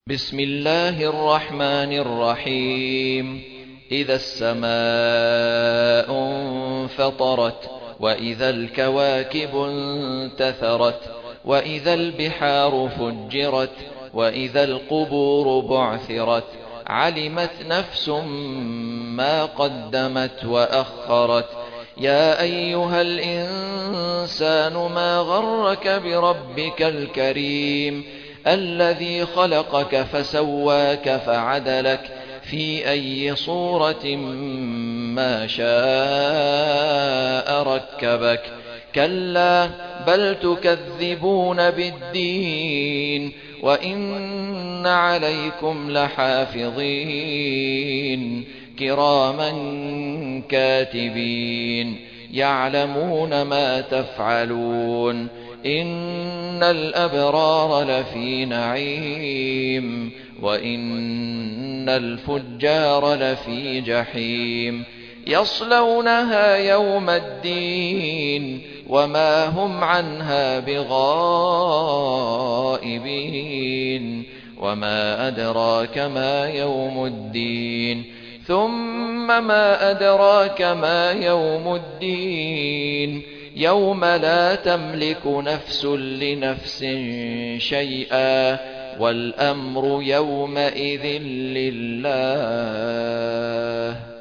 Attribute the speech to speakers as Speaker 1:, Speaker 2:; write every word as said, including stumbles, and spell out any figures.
Speaker 1: بسم الله الرحمن الرحيم. إذا السماء انفطرت، وإذا الكواكب انتثرت، وإذا البحار فجرت، وإذا القبور بعثرت، علمت نفس ما قدمت وأخرت. يا أيها الإنسان ما غرك بربك الكريم الذي خلقك فسواك فعدلك في أي صورة ما شاء ركبك. كلا بل تكذبون بالدين، وإن عليكم لحافظين كراما كاتبين يعلمون ما تفعلون. إن الأبرار لفي نعيم، وإن الفجار لفي جحيم، يصلونها يوم الدين وما هم عنها بغائبين. وما أدراك ما يوم الدين، ثم ما أدراك ما يوم الدين، يوم لا تملك نفس لنفس شيئا، والأمر يومئذ لله.